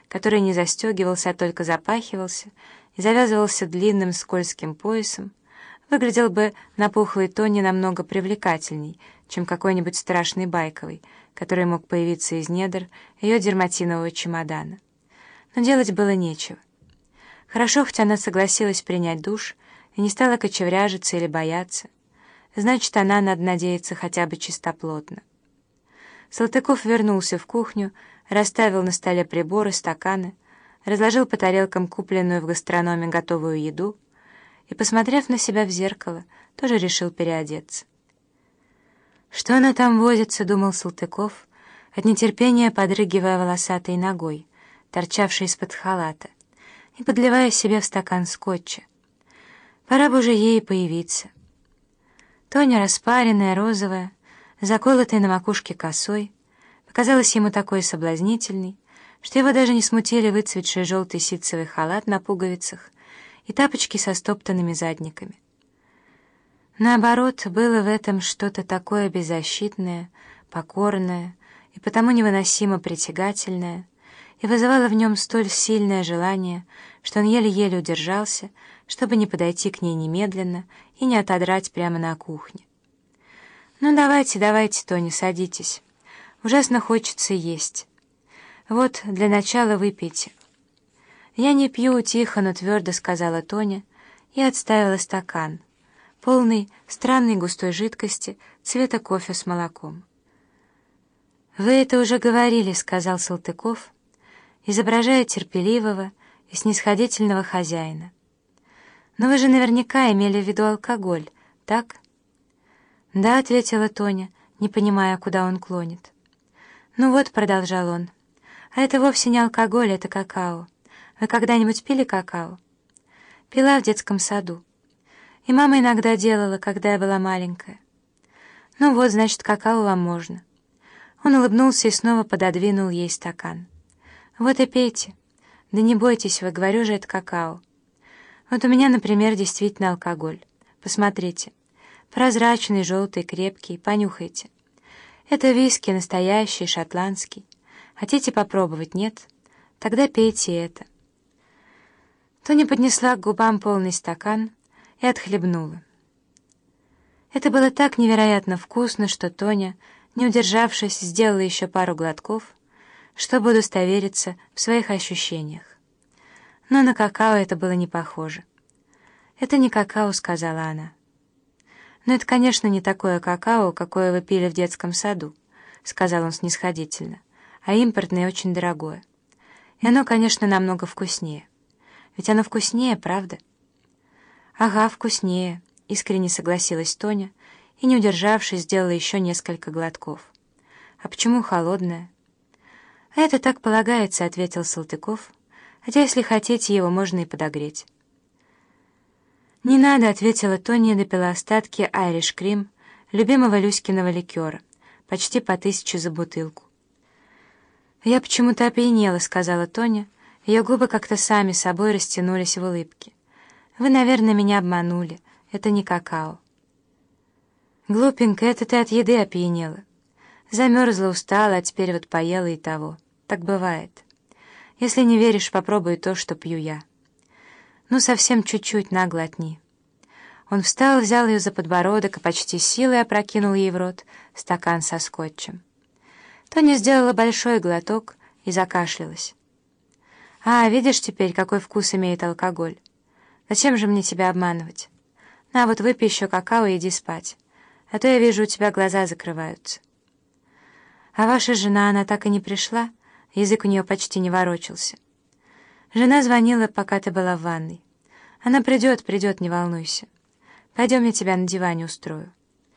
который не застегивался, а только запахивался и завязывался длинным скользким поясом, выглядел бы на пухлой Тоне намного привлекательней, чем какой-нибудь страшный байковый, который мог появиться из недр ее дерматинового чемодана. Но делать было нечего. Хорошо, хоть она согласилась принять душ и не стала кочевряжиться или бояться. Значит, она, надо надеяться, хотя бы чистоплотна. Салтыков вернулся в кухню, расставил на столе приборы, стаканы, разложил по тарелкам купленную в гастрономе готовую еду и, посмотрев на себя в зеркало, тоже решил переодеться. «Что она там возится?» — думал Салтыков, от нетерпения подрыгивая волосатой ногой, торчавшей из-под халата, и подливая себе в стакан скотча. Пора бы уже ей появиться. Тоня, распаренная, розовая, заколотая на макушке косой, показалась ему такой соблазнительной, что его даже не смутили выцветший желтый ситцевый халат на пуговицах и тапочки со стоптанными задниками. Наоборот, было в этом что-то такое беззащитное, покорное и потому невыносимо притягательное, и вызывало в нем столь сильное желание, что он еле-еле удержался, чтобы не подойти к ней немедленно и не отодрать прямо на кухне. «Ну, давайте, давайте, Тоня, садитесь. Ужасно хочется есть. Вот, для начала выпейте». «Я не пью», — тихо, но твердо сказала Тоня и отставила стакан, полный странной густой жидкости цвета кофе с молоком. «Вы это уже говорили», — сказал Салтыков, изображая терпеливого и снисходительного хозяина. «Но вы же наверняка имели в виду алкоголь, так?» «Да», — ответила Тоня, не понимая, куда он клонит. «Ну вот», — продолжал он, — «а это вовсе не алкоголь, это какао. Вы когда-нибудь пили какао?» «Пила в детском саду. И мама иногда делала, когда я была маленькая». «Ну вот, значит, какао вам можно». Он улыбнулся и снова пододвинул ей стакан. «Вот и пейте. Да не бойтесь вы, говорю же, это какао. Вот у меня, например, действительно алкоголь. Посмотрите. Прозрачный, желтый, крепкий. Понюхайте. Это виски, настоящий, шотландский. Хотите попробовать, нет? Тогда пейте это». Тоня поднесла к губам полный стакан и отхлебнула. Это было так невероятно вкусно, что Тоня, не удержавшись, сделала еще пару глотков, чтобы удостовериться в своих ощущениях. Но на какао это было не похоже. «Это не какао», — сказала она. «Но это, конечно, не такое какао, какое вы пили в детском саду», — сказал он снисходительно, «а импортное и очень дорогое. И оно, конечно, намного вкуснее. Ведь оно вкуснее, правда?» «Ага, вкуснее», — искренне согласилась Тоня и, не удержавшись, сделала еще несколько глотков. «А почему холодное?» «А это так полагается», — ответил Салтыков, «хотя, если хотите, его можно и подогреть». «Не надо», — ответила Тоня и допила остатки «Айриш Крим», любимого Люськиного ликера, почти по 1000 за бутылку. «Я почему-то опьянела», — сказала Тоня, ее губы как-то сами собой растянулись в улыбке. «Вы, наверное, меня обманули, это не какао». «Глупенькая, это ты от еды опьянела. Замерзла, устала, а теперь вот поела и того. Так бывает. Если не веришь, попробуй то, что пью я. Ну, совсем чуть-чуть, наглотни». Он встал, взял ее за подбородок и почти силой опрокинул ей в рот стакан со скотчем. Тоня сделала большой глоток и закашлялась. «А, видишь теперь, какой вкус имеет алкоголь? Зачем же мне тебя обманывать? На, вот выпей еще какао и иди спать, а то я вижу, у тебя глаза закрываются». «А ваша жена, она так и не пришла?» Язык у нее почти не ворочался. «Жена звонила, пока ты была в ванной. Она придет, не волнуйся. Пойдем, я тебя на диване устрою».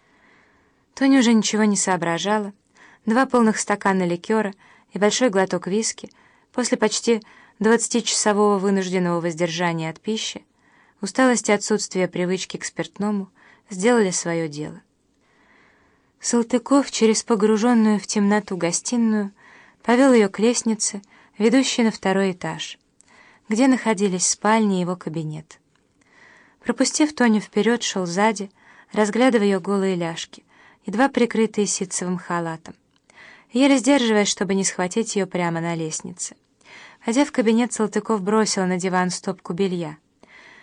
Тоня уже ничего не соображала. 2 полных стакана ликера и большой глоток виски после почти 20-часового вынужденного воздержания от пищи, усталость и отсутствие привычки к спиртному сделали свое дело. Салтыков через погруженную в темноту гостиную повел ее к лестнице, ведущей на 2-й этаж, где находились спальня и его кабинет. Пропустив Тоню вперед, шел сзади, разглядывая ее голые ляжки, едва прикрытые ситцевым халатом, еле сдерживаясь, чтобы не схватить ее прямо на лестнице. Войдя в кабинет, Салтыков бросил на диван стопку белья.